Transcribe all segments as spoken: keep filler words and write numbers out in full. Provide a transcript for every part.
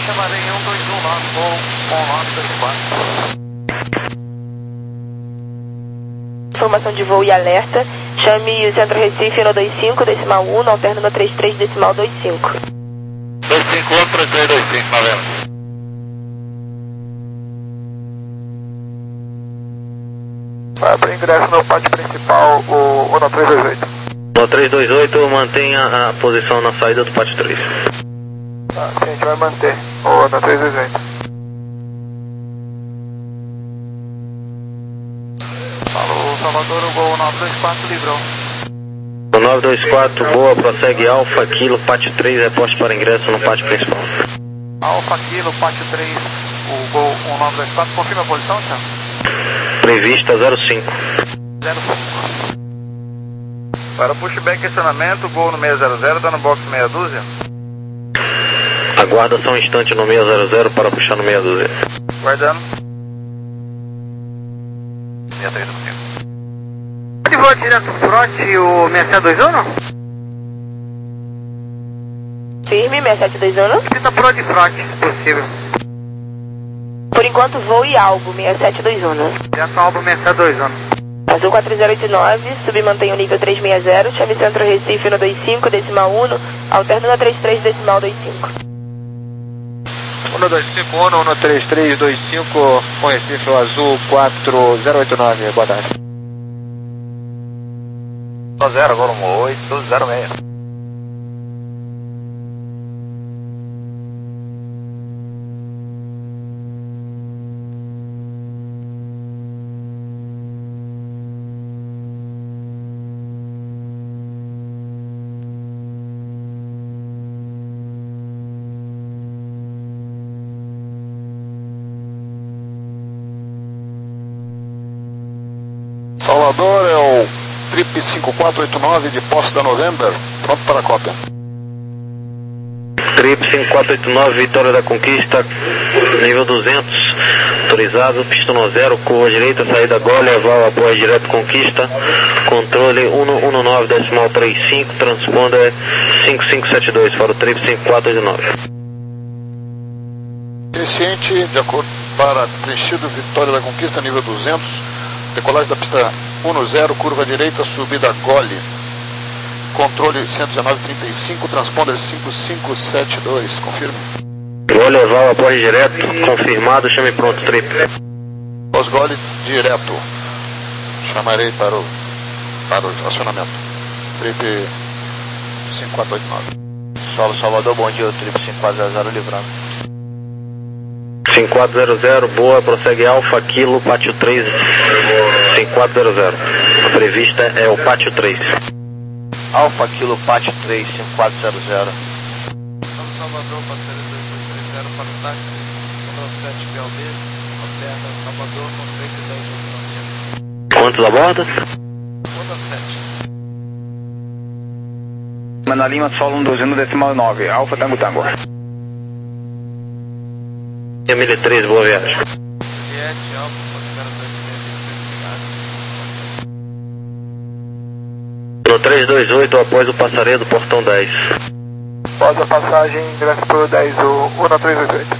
Marinha um dois um nove, voo um nove dois quatro. Informação de voo e alerta. Chame o Centro Recife no dois cinco, decimal um, alterno no trinta e três, decimal vinte e cinco. dois cinco um, trinta e três, vinte e cinco, novembro. Vai para ingresso no pátio principal, o um três dois oito. um três dois oito, mantenha a posição na saída do pátio três. Tá, sim, a gente vai manter o um três dois oito. Falou, Salvador, o gol nove dois quatro livrou. O nove dois quatro, boa, prossegue Alfa, Kilo, pátio três, reposte para ingresso no pátio principal. Alfa, Kilo, pátio três, o gol um nove dois quatro, confirma a posição, senhor? Prevista zero cinco. zero cinco. Para pushback questionamento, gol no seis zero zero, dando box meia dúzia. Aguarda só um instante no seis zero zero para puxar no meia dúzia. Guardando. sessenta e três do tempo. Pode voar direto pro fronte o seis sete dois um, não? Firme, seis sete dois um. Tenta pro de fronte, se possível. Por enquanto, voo e alvo, seis sete dois um. Já são alvo seis sete dois um. Azul quatro zero oito nove, submantém o nível trezentos e sessenta, chame Centro Recife no dois cinco, decimal um, alterno no trinta e três, decimal vinte e cinco. um dois cinco um, um três três dois cinco, com Recife, o Azul quatro zero oito nove, boa tarde. zero, agora um oito zero seis. Salvador é o Trip cinco quatro oito nove de Posse da November, pronto para a cópia. Trip cinco quatro oito nove, Vitória da Conquista, nível duzentos, autorizado, pista no zero, curva direita, saída Gole, aval, apoio direto Conquista, controle cento e dezenove, decimal trinta e cinco, transponder cinco cinco sete dois para o Trip cinco quatro oito nove. Iniciante, de acordo para preenchido, Vitória da Conquista, nível duzentos, decolagem da pista um zero, curva direita, subida Gole, controle cento e dezenove trinta e cinco, transponder cinco cinco sete dois, confirme. Gole, aval, apoio direto, confirmado, chame pronto, Trip. Os Gole direto, chamarei para o, para o acionamento. Trip cinco quatro oito nove. Solo Salvador, bom dia, o Trip cinco quatro zero zero livrando. cinco quatro zero zero, boa, prossegue Alfa, Kilo, pátio três, cinco quatro zero zero. A prevista é o pátio três. Alfa, Kilo, pátio três, cinco quatro zero zero. São Salvador, parceiro dois dois três zero para o táxi, control sete P L B, alterna Salvador com três dez oito nove. Quantos a bordo? Control sete. Mana Lima, solo um doze no decimal nove, Alfa Tango Tango. Emília três, boa viagem. Juliette, Alfa, zero dois seis obrigado. No três dois oito, após o passaredo, portão dez. Após a passagem, ingresso para o dez, o um três dois oito.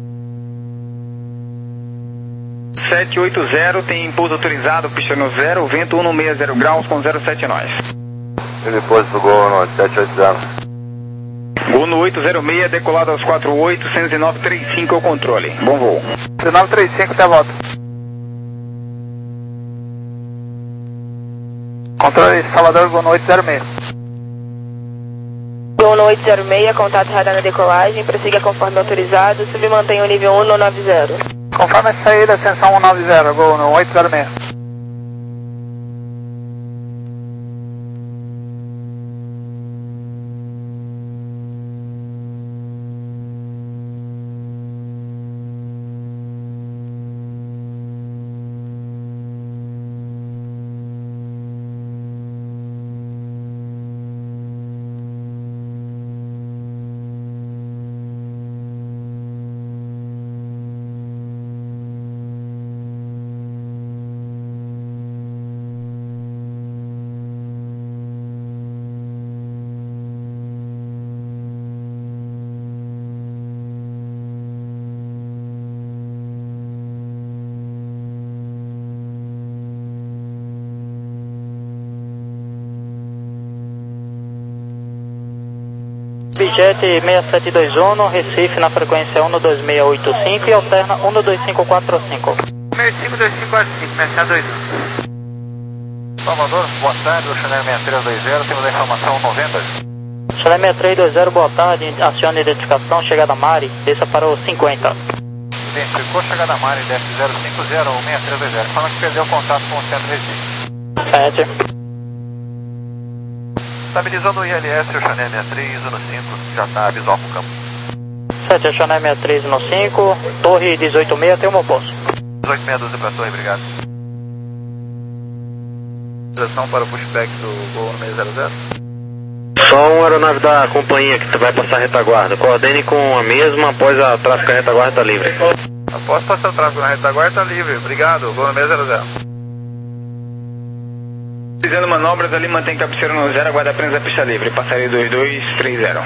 sete oito zero, tem pouso autorizado, pista no zero, vento um seis zero graus com zero sete nós. Depois do gol no sete oito zero. Gol no oito zero seis, decolado aos quatro oito, cento e dezenove trinta e cinco, é o controle. Bom voo. dezenove trinta e cinco, até a volta. Controle Salvador, gol no oito zero seis. Gol no oito zero seis, contato radar na decolagem, prossiga conforme autorizado, submantenha o nível um no noventa. Conforme a saída, ascensão cento e noventa, gol no oito zero seis. Bijet seis sete dois um, Recife na frequência um dois seis oito cinco e alterna um dois cinco quatro cinco. seis cinco dois cinco quatro cinco, seis sete dois um. Salvador, boa tarde, o Chanel seis três dois zero, temos a informação noventa. Chanel seis três dois zero, boa tarde, acione a identificação, chegada Mari, desça para o cinquenta. Identificou, chegada Mari, desce zero cinco zero um seis três dois zero, falando que perdeu o contato com o centro Recife. sete. Estabilizando o I L S, o Chanel seis três no cinco, já está visual com o campo. sete, a Chanel seis três no cinco, torre dezoito seis, tem um posto. dezoito seis doze para a torre, obrigado. Direção para o pushback do Gol no seis zero zero. Só uma aeronave da companhia que vai passar a retaguarda. Coordene com a mesma após a tráfego a retaguarda está livre. Após passar o tráfego na retaguarda está livre, obrigado, Gol no seis zero zero. Fazendo manobras ali, mantém cabeceira no zero, aguarda apenas a pista livre. Passaria dois dois três zero.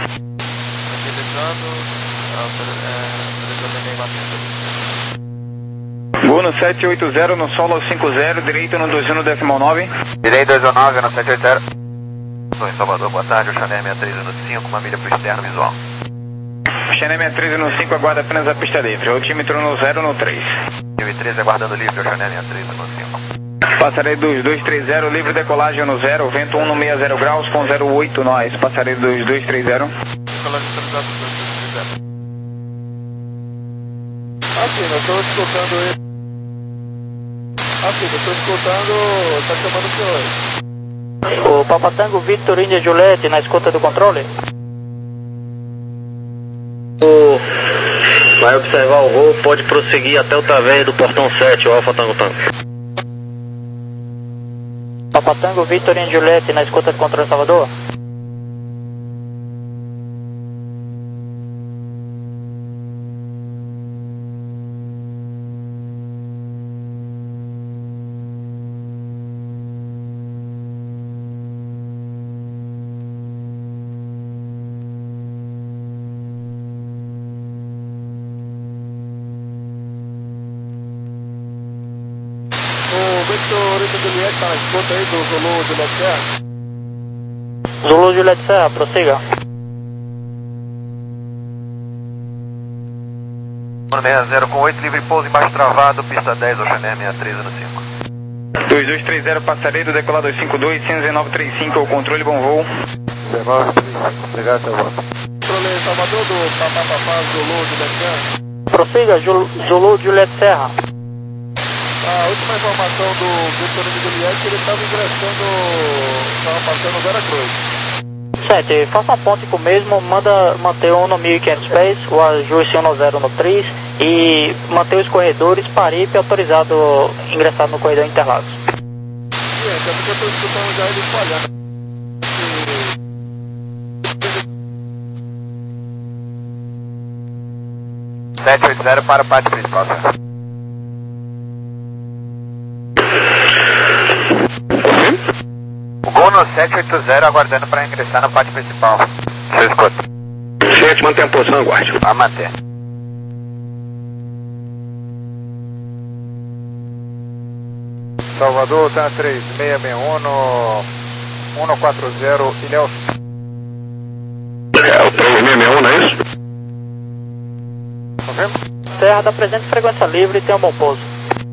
Voo no sete oito zero, no solo cinco zero, direito no dois um decimal nove. Direito dois um nove, no sete oito zero. Estou em Salvador, boa tarde, o Chanel seis três no cinco, uma milha para o externo visual. Chanel seis três no cinco, aguarda apenas a pista livre. Altímetro no zero no três. mil e treze aguardando livre, o Chanel seis três no cinco. Passarei dois dois três zero, livre decolagem no zero, vento um no sessenta graus com zero oito nós. Passarei dois dois três zero. Decolagem estabilizada dois dois três zero. Ah, sim, nós estamos escutando ele. Ah, sim, eu estou escutando, está chamando o senhor. O Papatango Victor India Juliette na escuta do controle. O... Vai observar o voo, pode prosseguir até o través do portão sete, o Alfa Tango Tango. Papatango Victor India Juliette na escuta do controle Salvador. Victor Juliette está na escuta aí do Zulu Juliette Serra. Zulu Juliette Serra, prossiga. seis zero com oito, livre pouso embaixo travado, pista dez, o Chanel seis três no cinco. dois dois três zero, passareio do decolar dois cinco dois, cento e dezenove trinta e cinco, o controle, bom voo. dezenove trinta e cinco, obrigado, seu voto. Controle Salvador do Papapá Zulu Juliette Serra. Prossiga, Zulu Juliette Serra. A última informação do Victor Juliette, ele estava ingressando, estava passando Vera Cruz. sete, faça um ponte com o mesmo, manda manter um no mil e quinhentos pés, o ajuste um no zero no três e manter os corredores, Paripe autorizado, ingressado no corredor Interlagos. Sim, até porque eu estou escutando já ele falhando. sete oito zero para o pátio principal, senhor. O Gol no sete oito zero aguardando para ingressar no pátio principal. Você escuta. sete, mantém a posição, aguarde. Vai manter. Salvador, tá três seis seis um no um quatro zero, Ilhéus. É o três seis seis um, não é isso? Confirma? Serra da presente frequência livre e tem um bom pouso.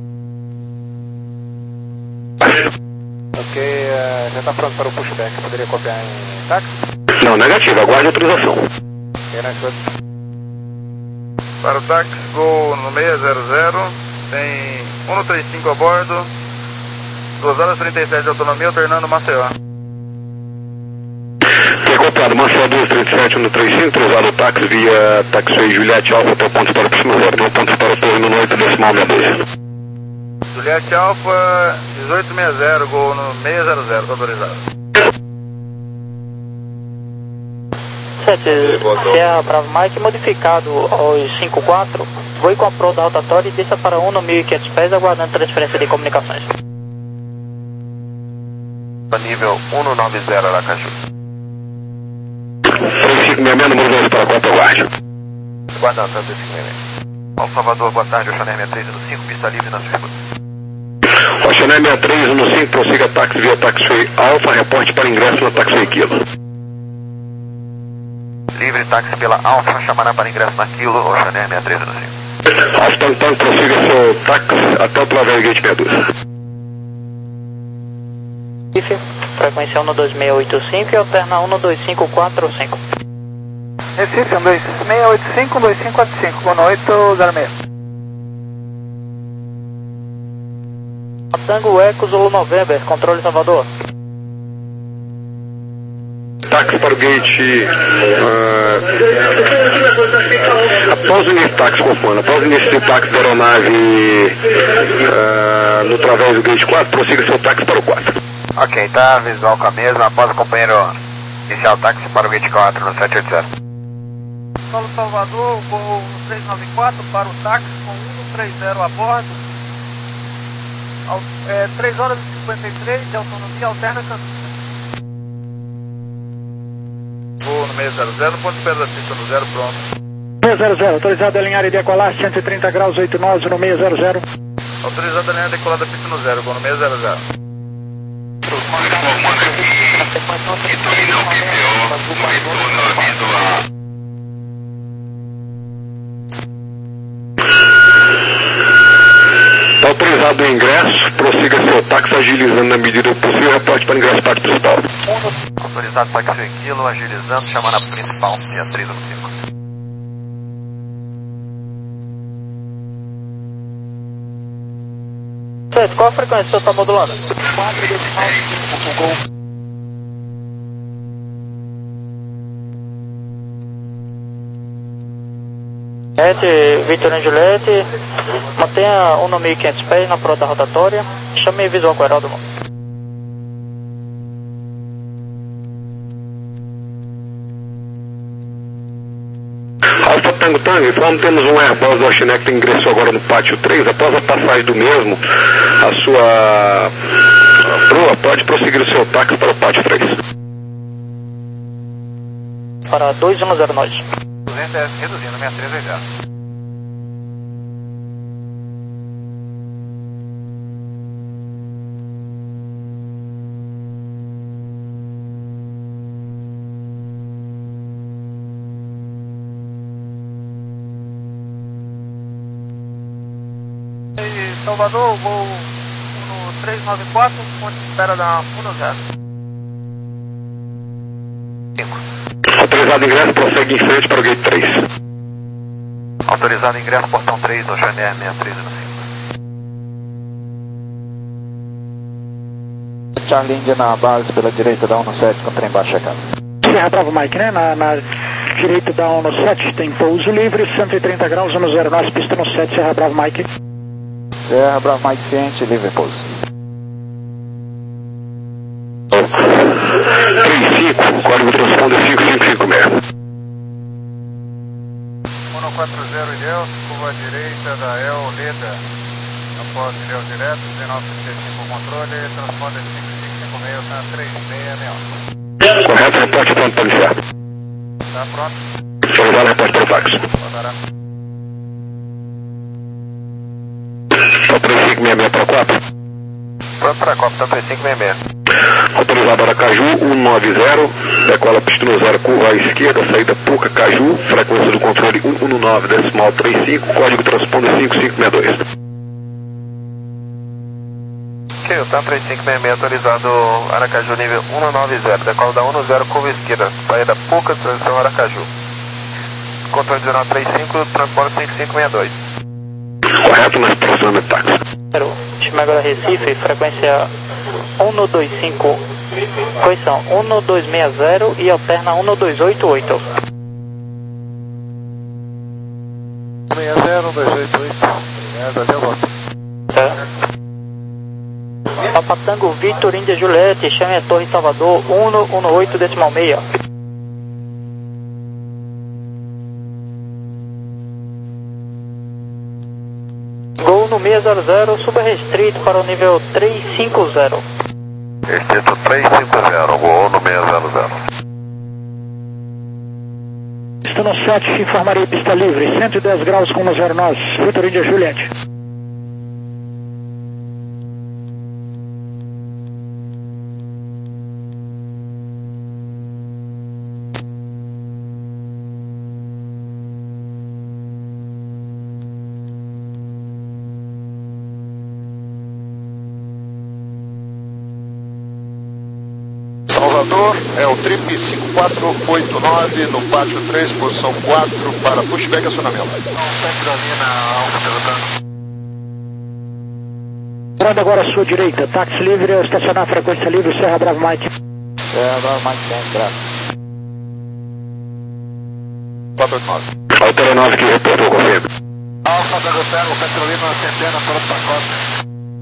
Ok, uh, já está pronto para o pushback. Poderia copiar em táxi? Não, negativo, aguarde a autorização. Ok, na escuta. Para o táxi, Gol no seis zero zero, tem um trinta e cinco a bordo, duas horas e trinta e sete de autonomia, alternando Maceió. Foi copiado, Maceió dois três sete no trinta e cinco, cruzado o táxi via Taxiway Juliette Alfa até pontos para o Piscina Zero, não pontos para o Torre no oito decimal sessenta e dois. Juliette Alfa dezoito sessenta, Gol no seis zero zero, está autorizado. sete, Sierra Bravo Mike modificado aos cinco quatro, voe com a pro da rotatória e desça para um no mil e quinhentos pés, aguardando transferência de comunicações. Nível um nove zero, Aracaju. três cinco seis seis, número doze para quatro, aguarde. Guardando, tá três cinco seis seis. Bom, Salvador, boa tarde, o Chanel seis três no cinco, pista livre na sua escuta. O Chanel seis três no cinco, prossiga táxi via Taxiway Alfa, reporte para ingresso na Taxiway Kilo. Livre táxi pela Alfa, chamará para ingresso na Kilo, Oceaner seis três no cinco. Alfa Tantan, prossiga seu táxi até o Travel Gate sessenta e dois. Frequência um dois seis oito cinco e alterna um dois cinco quatro cinco. Recife, um dois seis oito cinco, um dois cinco quatro cinco, boa noite, zero seis. Tango Eco Zulu November, controle Salvador. Táxi para o gate. Uh, após o início do táxi, conforme, após o início do táxi da aeronave uh, no través do gate quatro, prossiga seu táxi para o quatro. Ok, tá, visual com a mesma, após o companheiro iniciar o táxi para o gate quatro no sete oito zero. Solo Salvador, voo três nove quatro para o táxi com um três zero a bordo. É, três horas e cinquenta e três de autonomia, alterna Campinas. Voo no seis zero zero, ponto de perda da pista no zero, pronto. seis zero zero, autorizado a alinhar e decolar, cento e trinta graus, oito nós no seis zero zero. Autorizado a alinhar e decolar da pista no zero, voo no seis zero zero. Está autorizado o ingresso, prossiga seu táxi agilizando na medida do possível, reporte para o ingresso parte principal. Autorizado táxi em Kilo, agilizando, chamando a principal, dia três no cinco. Certo, qual a frequência que você está modulando? Juliette, Vitorino Juliette, mantenha um no mil e quinhentos pés na prova da rotatória, chame visual com o Heraldo. Alfa Tango Tango, informo temos um Airbus da Oceanex que ingressou agora no pátio três, após a passagem do mesmo, a sua proa pode prosseguir o seu táxi para o pátio três. Para dois um zero nós. duzentos S reduzindo, sessenta e três oitenta. Salvador, voo no três nove quatro, ponto de espera da um zero. Autorizado ingresso, prossegue em frente para o gate três. Autorizado ingresso, portão três, Oceaner sessenta e três no cinco. Charlie India na base pela direita da um sete com trem baixo checado. Serra Bravo Mike, né? Na, na direita da um sete tem pouso livre, cento e trinta graus, um zero nós, pista no sete, Serra Bravo Mike. Serra Bravo Mike ciente, livre pouso. trinta e cinco, código transponder cinco cinco cinco seis. um quatro zero Ilhéus, curva à direita da El Leda, após Ilhéus direto, dezenove trinta e cinco controle, transponder cinco cinco cinco seis, tá três seis seis um. Correto, reporte pronto para iniciar. Tá pronto? Autorizado, reporte para o táxi. Rodará. três cinco seis seis para o quatro. Pronto para a Copa, três cinco seis seis. Autorizado Aracaju, cento e noventa, decola pista no zero, curva à esquerda, saída Puca, Caju, frequência do controle cento e nove, decimal trinta e cinco, código transponder cinco cinco seis dois. Ok, o TAM três cinco seis seis autorizado Aracaju nível cento e noventa, decola da dez, curva esquerda, saída Puca, transição Aracaju. Controle dezenove trinta e cinco, transporte cinco cinco seis dois. Correto, nós próximo táxi. Chama agora Recife, frequência um dois cinco, correção, um dois seis zero e alterna um dois oito oito. seis zero, um dois oito oito. Obrigado, até volta. Certo. Papa Tango Vitor Índia Juliette, chame a Torre Salvador um um oito decimal seis. Gol no seis zero zero, suba restrito para o nível trezentos e cinquenta. Restrito trezentos e cinquenta, gol no seis zero zero. Pista no sete, informarei pista livre, cento e dez graus com um zero nós, Vitor Índia Juliette. Salvador, é o Trip cinco quatro oito nove no pátio três, posição quatro, para pushback e acionamento. Entrando agora à sua direita, táxi livre, estacionar a frequência livre, Serra Bravo Mike. Serra Bravo Mike, dez, graças. quatro oito nove. Altura nove que reportou correndo. Alfa da Gotero, Petrolina, Centena, para o pacote.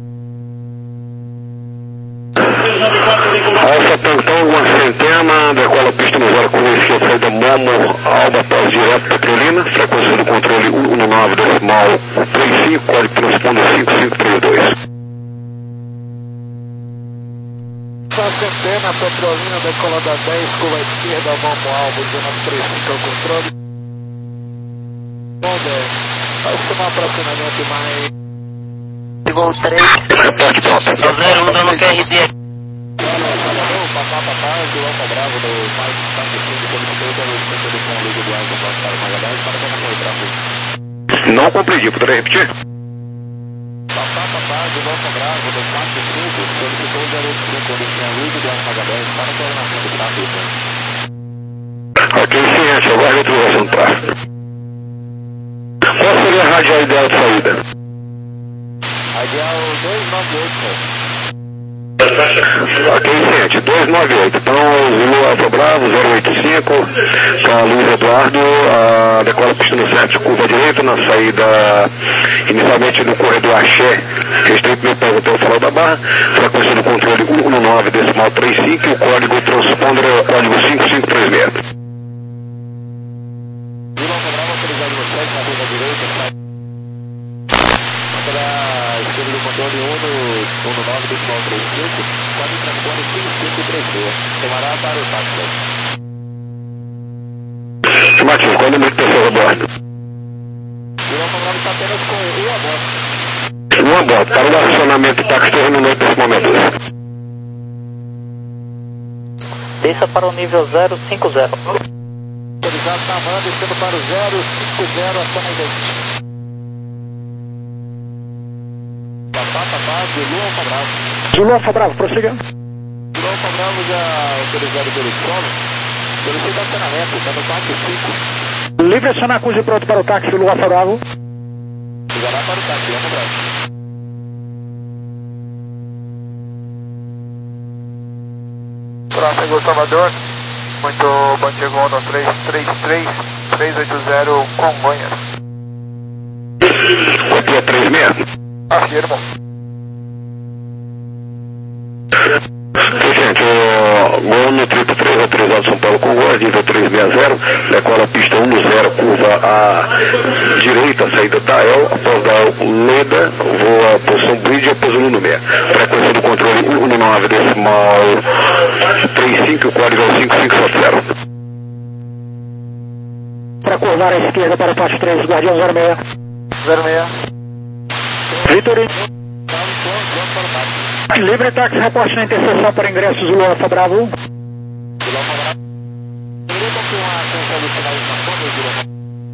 Alfa Plantão, uma centena, decola pista no zero curva esquerda, saída Momo, Alba, pós direto, Petrolina, frequência do controle cento e nove decimal trinta e cinco, código transponder cinco cinco três dois. Alfa Centena, Petrolina, decola da dez, curva esquerda, Momo, Alba, dezenove trinta e cinco, é o controle. Bom, dez. Vai tomar aproximamento mais... Gol três. Reporte pronto. zero um dando Q R D. Papá, papai, do Alfa Bravo, do mais cinco cinco, solicitando o centro de som ligo do Alfa Bravo para o Magalhães, para como foi o tráfego. Não compreendi, poderia repetir? Papá, papai, do Alfa Bravo, do quatro cinco, solicitou o zero cinco de som ligo do Alfa Magalhães, para a coordenação do tráfego. Ok, sim, gente, agora a autorização do tráfego. Qual seria a radial ideal de saída? Radial duzentos e noventa e oito, senhor. Ok, gente, duzentos e noventa e oito. Então, Zulu Alfa Bravo, zero oito cinco, para Luiz Eduardo, a decola pista no sete, curva direita, na saída inicialmente do corredor Axé, restrito meu pé até o farol da Barra, frequência do controle cento e nove decimal trinta e cinco, o código transponder é o código cinco cinco três seis. Zulu Alfa Bravo, autorizado no sete, na rua direita, para a esquerda do controle cento e nove decimal trinta e cinco, código transponder cinco cinco três seis. Tomará para o táxi. Chamativo, qual é o número de pessoas a bordo? Zulu Alfa Bravo está apenas com um a bordo. Um a bordo, para o acionamento do táxi terminando nesse momento. Desça para o nível zero cinco zero. Autorizado na van, descendo para o zero cinco zero, aciona idêntica. Papá, papá, Zulu Alfa Bravo. Zulu Alfa Bravo, prossiga. Zulu Alfa Bravo já autorizado pelo solo. Solicita acionamento, está no quatro cinco. Livre acionar cruze pronto para o táxi, Zulu Alfa Bravo. Ligará para o táxi, Alfa Bravo. Tráfego Salvador, muito bom dia, Gondor três três três, três oito zero, Congonhas. Copia três seis. Afirmo. Gente, o gol no triplo três, autorizado São Paulo Congonhas, nível trezentos e sessenta, decola pista um zero, curva à direita, saída da El, após da Leda, voa posição bridge, após o número seis. Frequência do controle cento e nove decimal trinta e cinco, o código é cinco cinco sete zero. Para curvar à esquerda para o pátio três, Guardião zero seis. zero seis. Vitorino. Livre táxi, reporte na interseção para ingresso Zulu Alfa Bravo. Zulu Alfa Bravo. Pergunta com a atenção do sinalização,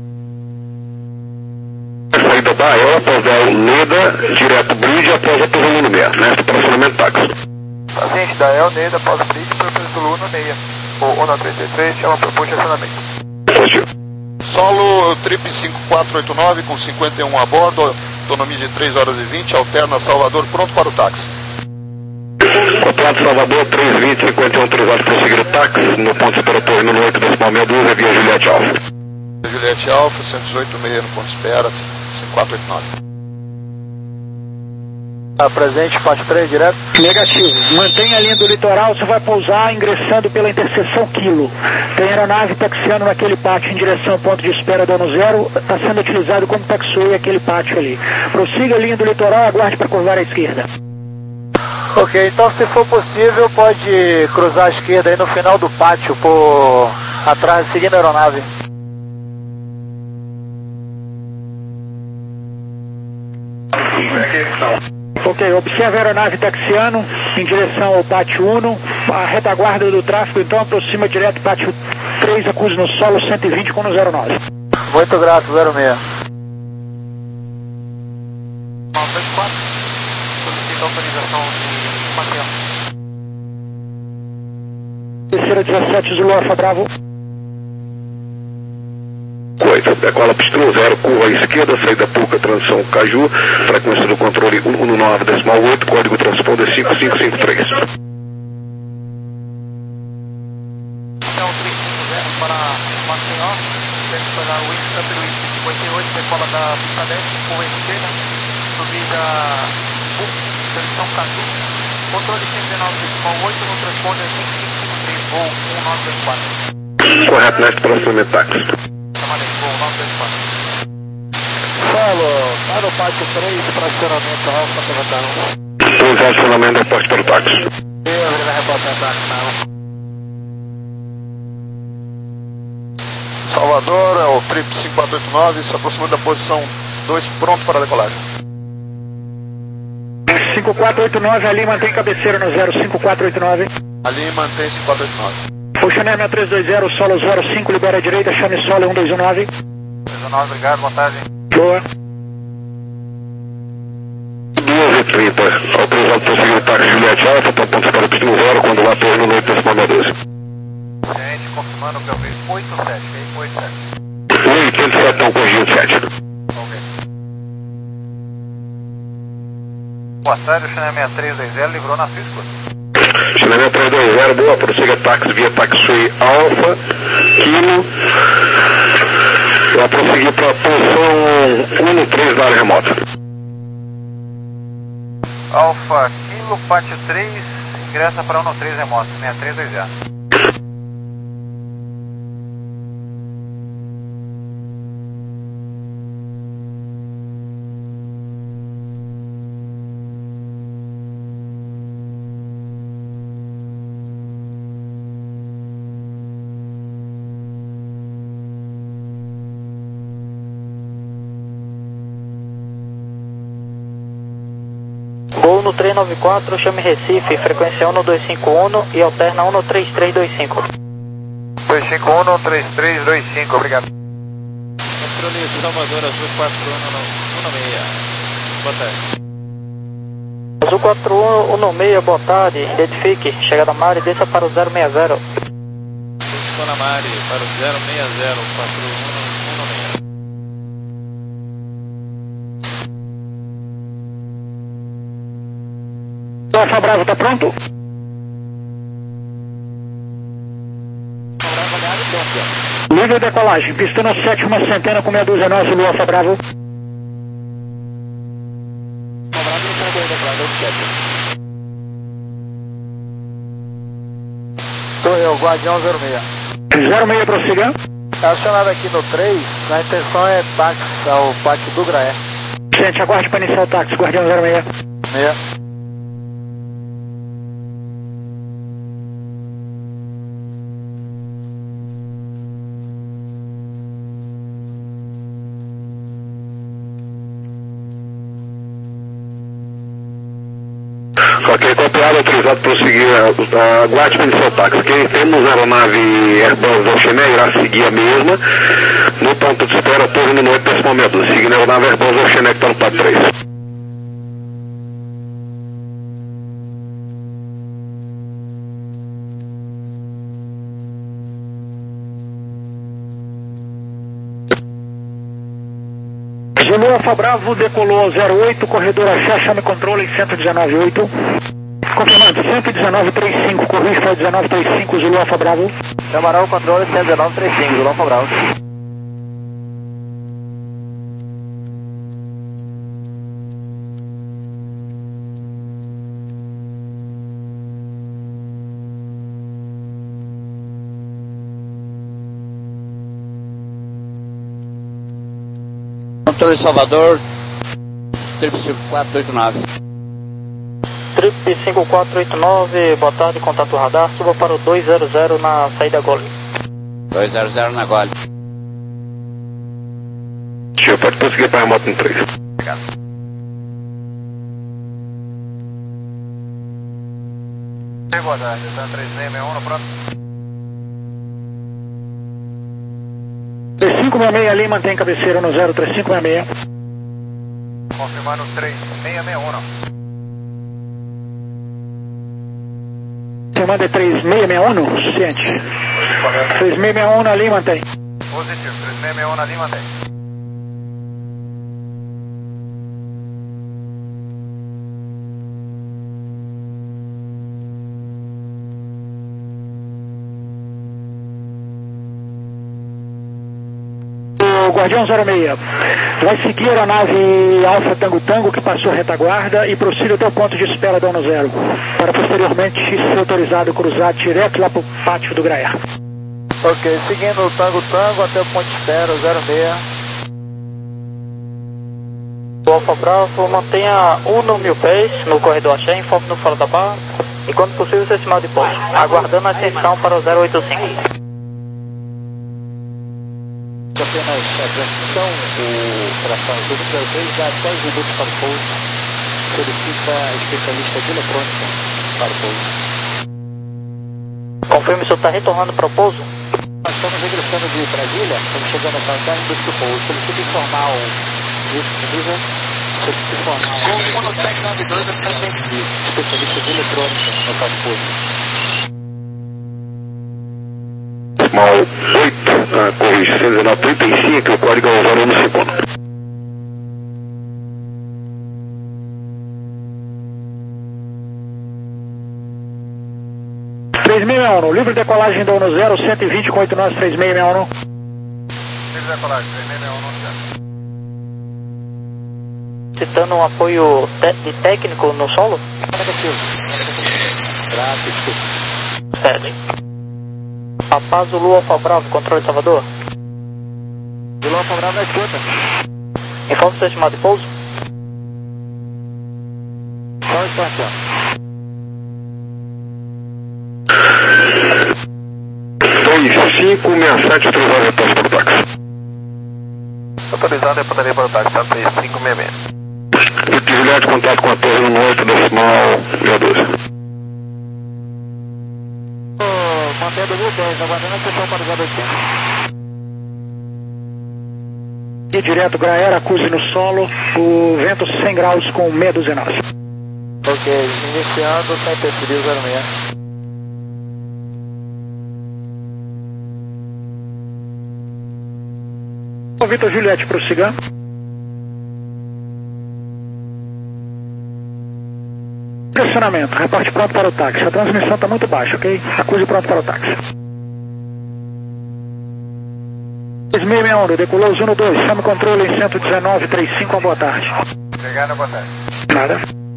Zulu. Saída da El, após da Leda, direto bridge, após a posição número seis, neste operacionamento táxi. Paciente da El, Neda, após o bridge, propósito Zulu no meia. O cento e trinta e três chama propósito de acionamento. Positivo. Solo Trip cinco quatro oito nove com cinquenta e um a bordo, autonomia de três horas e vinte, alterna Salvador, pronto para o táxi. Copiado Salvador, três vinte, cinquenta e um, três horas para seguir o táxi, no ponto separatório número oito, decimal meia dúzia, via Juliette Alfa. Juliette Alfa, cento e dezoito seis no ponto espera, cinco quatro oito nove. Tá presente, pátio três, direto. Negativo. Mantenha a linha do litoral, você vai pousar ingressando pela interseção Quilo. Tem aeronave taxiando naquele pátio em direção ao ponto de espera do ano zero, está sendo utilizado como taxiway aquele pátio ali. Prossiga a linha do litoral e aguarde para curvar à esquerda. Ok, então se for possível pode cruzar à esquerda aí no final do pátio, por atrás, seguindo a aeronave. Ok, observe a aeronave taxiando em direção ao pátio um, a retaguarda do tráfego então aproxima direto pátio três, acuse no solo cento e vinte com no zero nove. Muito grato, zero seis. nove quatro, solicita autorização de passeio. Terceira dezessete, Zulu Alfa Bravo. oito, decola pista um zero, curva à esquerda, saída Puca, transição Caju, frequência do controle um um nove decimal oito, código transponder cinco cinco cinco três. Então, três cinco zero para Maceió, deve pegar o Inter Luiz cinquenta e oito, decola da pista dez, curva à esquerda, subida Puca, transição Caju, controle cento e dezenove decimal oito, no transponder cinco cinco cinco três, voo um nove dois quatro. Correto, neste próximo táxi. Solo, para o pátio três, fracionamento Alfa, levantaram. Dois fracionamento da parte para o táxi. Eu, ele vai reportar táxi, não. Salvador, é o Trip cinco quatro oito nove, se aproximando da posição dois, pronto para a decolagem. cinco quatro oito nove, ali mantém cabeceira no zero cinco quatro oito nove. Ali mantém cinco quatro oito nove. Oceaneer seis três dois zero, solo zero cinco, libera a direita, chame solo um dois um nove. dois um nove, obrigado, boa tarde. Boa. duas e trinta, autorizado para seguir o táxi Juliette Alfa, tá ponto para o pista zero, quando lá torno no oito decimal doze. Gente, confirmando que eu vi oito sete, oito sete. oitenta e sete, corrigindo sete. Ok. Boa tarde, o China seis três dois zero livrou na sua escuta. China seis três dois zero, boa, prossiga táxi via Taxi Alfa, Kilo. Vai prosseguir para a posição um três da área remota. Alfa Kilo, pátio três, ingressa para um três remoto, seis três dois zero. Voo no três nove quatro, chame Recife, frequência um dois cinco um e alterna um três três dois cinco. dois cinco um, três três dois cinco, obrigado. Controle Salvador, Azul quatro um um seis. Boa tarde. Azul quatro um um seis, boa tarde. Identifique, chegada Mari, desça para o zero seis zero. Estou na Mari, para o zero seis zero, quatro um um seis. Alfa Bravo, tá pronto? Nível de decolagem, pista no sétima centena com meia dúzia nós, Zulu Alfa Bravo. Sou eu, Guardião zero seis. zero seis, prossiga. Acionado aqui no três, a intenção é táxi ao pátio do Graé. Gente, aguarde para iniciar o táxi, Guardião zero seis. seis. Ok, copiado, autorizado para prosseguir, uh, aguarde para iniciar o táxi. Ok, temos a aeronave Airbus Oceaneer, irá seguir a mesma. No ponto de espera, torno no oito decimal meia dúzia, seguindo a aeronave Airbus Oceaneer que está no pátio três. Zulu Alfa Bravo decolou ao zero oito, corredor Axé, chame controle cento e dezenove oito. Confirmando, cento e dezenove trinta e cinco, corrige para dezenove trinta e cinco, Zulu Alfa Bravo. Chamará o controle cento e dezenove trinta e cinco, Zulu Alfa Bravo. Controle Salvador, Trip cinco quatro oito nove. Trip cinco quatro oito nove, boa tarde, contato radar, suba para o dois zero zero na saída Gole. dois zero zero na Gole. Tio, pode prosseguir para a remoto no três. Obrigado. Boa tarde, está três seis seis um, no pronto. três cinco seis seis ali, mantém cabeceira no zero três cinco seis seis. Confirmando três seis seis um. Quem manda é três seis seis um, suficiente. três seis seis um na linha, mantém. Positivo, três seis seis um na linha, mantém. O Guardião zero seis vai seguir a nave Alfa Tango Tango que passou a retaguarda e prossiga até o ponto de espera da ONU Zero, para posteriormente ser autorizado a cruzar direto lá para o pátio do Graer. Ok, seguindo o Tango Tango até o ponto de espera zero seis. O Alfa Bravo mantenha um no mil pés no corredor Axé, informe no fora da barra e quando possível ser estimado de pouso, aguardando a ascensão para o zero oito cinco. Apenas a transmissão, o tração do zero três dá dez minutos para o pouso. Solicita especialista de eletrônica para o pouso. Confirme se o senhor está retornando para o pouso. Nós estamos regressando de Brasília, estamos chegando a Santana indo para o pouso. Solicita informar o nível, solicita informar o especialista de eletrônica no para o pouso. Mal oito, ah, corrige, cento e dezenove trinta e cinco, o código é o zero um no segundo. três seis seis um, livre decolagem da ONU Zero, cento e vinte com oito nove três seis seis um. Livre decolagem, três seis seis um, não certo. Citando um apoio de técnico no solo? Negativo. Negativo. Certo. Papá Zulu Alfa Bravo, controle de Salvador. Zulu Alfa Bravo na escuta. Informe seu estimado de pouso. Só um instante, dois cinco seis sete, autorizado a posto para o táxi. Autorizado a reportaria para o táxi, tá três cinco seis seis. Victor Juliette, contato com a torre no oito, decimal zero doze. Mantendo mil dez, aguardando a sessão para o zero oito. E direto Graer, acuse no solo, o vento cem graus com meia dúzia nós. Ok, iniciando, sem interferir, zero seis. O Vitor Juliette, prossiga. Estacionamento, reparte pronto para o táxi. A transmissão está muito baixa, ok? Acuse pronto para o táxi. três seis seis um, decolou Zuno dois, chame controle em cento e dezenove trinta e cinco, uma boa tarde. Obrigado, boa tarde. Nada.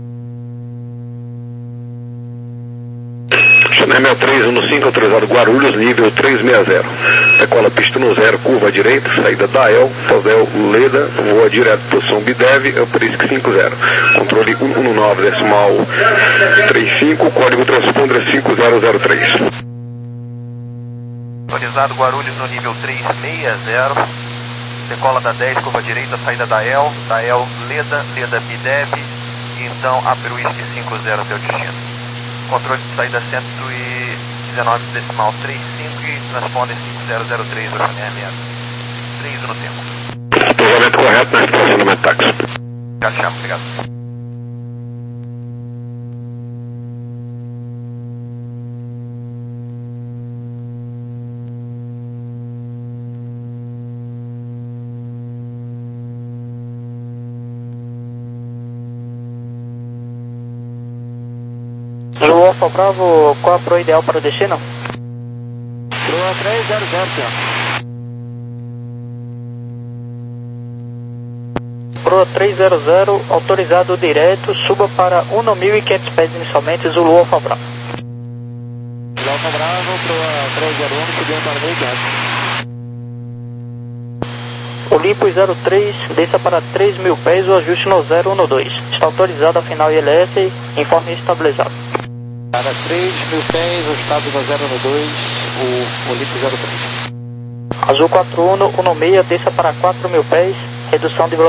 Chanel sessenta e três um cinco, autorizado Guarulhos, nível três seis zero. Decola pista no zero, curva à direita, saída da El, Fosel Leda, voa direto para o São Bidev, é o Prisc cinco zero. Controle cento e nove, decimal trinta e cinco, código transponder cinco zero zero três. Autorizado Guarulhos no nível três seis zero. Decola da dez, curva à direita, saída da El, da El Leda, Leda Bidev, e então a Prisc cinco zero até o destino. Controle de saída cento e dezenove, decimal trinta e cinco e transponder cinco zero zero três, o Chanel três no tempo. Pousamento correto na estacionamento táxi. Já chamo, obrigado. Zulu Alfa Bravo, qual a proa ideal para o destino? Proa três zero zero, senhor. Proa três zero zero, autorizado direto, suba para um mil e quinhentos pés inicialmente, Zulu Alfa Bravo. Zulu Alfa Bravo, proa três zero um, subindo para mil e quinhentos. Olympus zero três, desça para três mil pés, o ajuste no zero um dois. Está autorizado a final I L S, informe estabilizado. Para três mil pés, o estado no zero um dois, o Olympus zero três. Azul quatro um, um seis, desça para quatro mil pés, redução de velocidade.